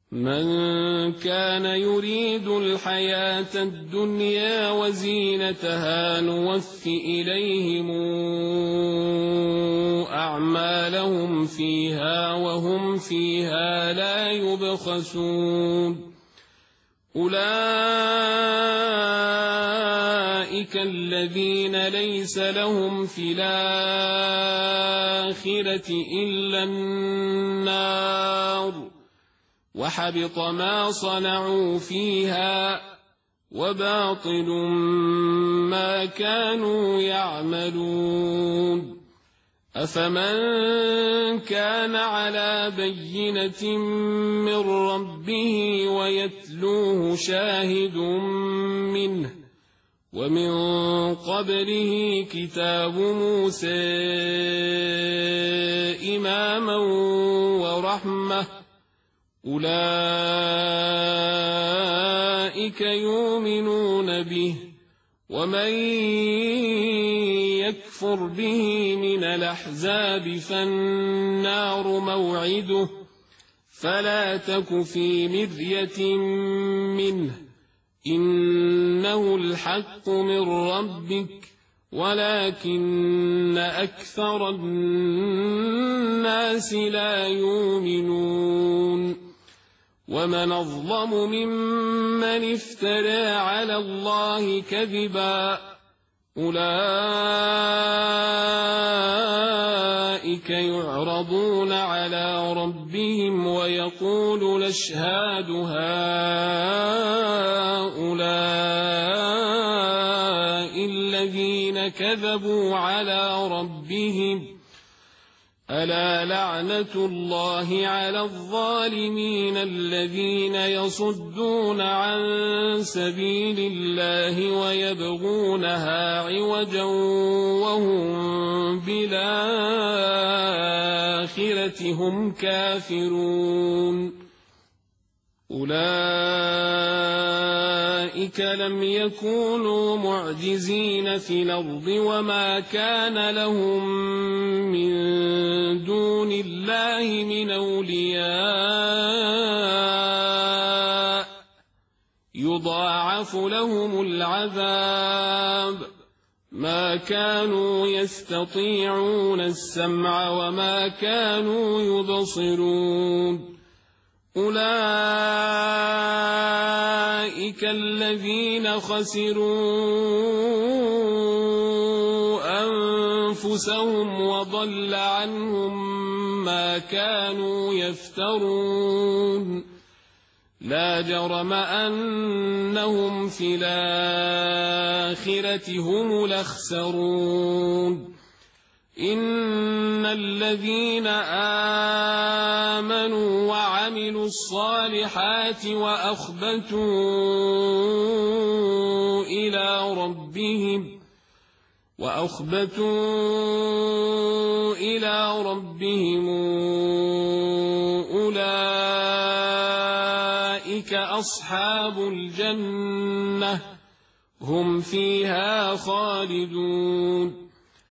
من كان يريد الحياة الدنيا وزينتها نوف إليهم أعمالهم فيها وهم فيها لا يبخسون أولئك الذين ليس لهم في الآخرة إلا النار وحبط ما صنعوا فيها وباطل ما كانوا يعملون أفمن كان على بينة من ربه ويتلوه شاهد منه ومن قبله كتاب موسى إماما ورحمة أولئك يؤمنون به ومن يكفر به من الأحزاب فالنار موعده فلا تك في مرية منه إنه الحق من ربك ولكن أكثر الناس لا يؤمنون ومن أظلم ممن افترى على الله كذبا أولئك يعرضون على ربهم ويقول الأشهاد هؤلاء الذين كذبوا على ربهم ألا لعنة الله على الظالمين الذين يصدون عن سبيل الله ويبغونها عوجا وهم بالآخرة هم كافرون أولئك لم يكونوا معجزين في الأرض وما كان لهم من دون الله من أولياء يضاعف لهم العذاب ما كانوا يستطيعون السمع وما كانوا يبصرون أولئك الذين خسروا أنفسهم وضل عنهم ما كانوا يفترون لا جرم أنهم في الآخرة هم الأخسرون إن الذين آمنوا وعملوا الصالحات وأخبتوا إلى ربهم أولئك أصحاب الجنة هم فيها خالدون